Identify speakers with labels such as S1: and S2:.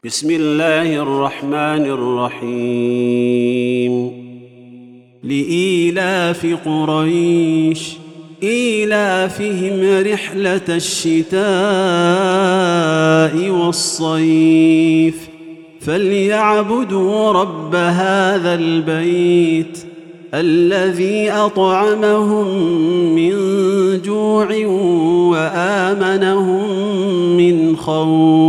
S1: بسم الله الرحمن الرحيم. لإيلاف قريش إيلافهم رحلة الشتاء والصيف فليعبدوا رب هذا البيت الذي أطعمهم من جوع وآمنهم من خوف.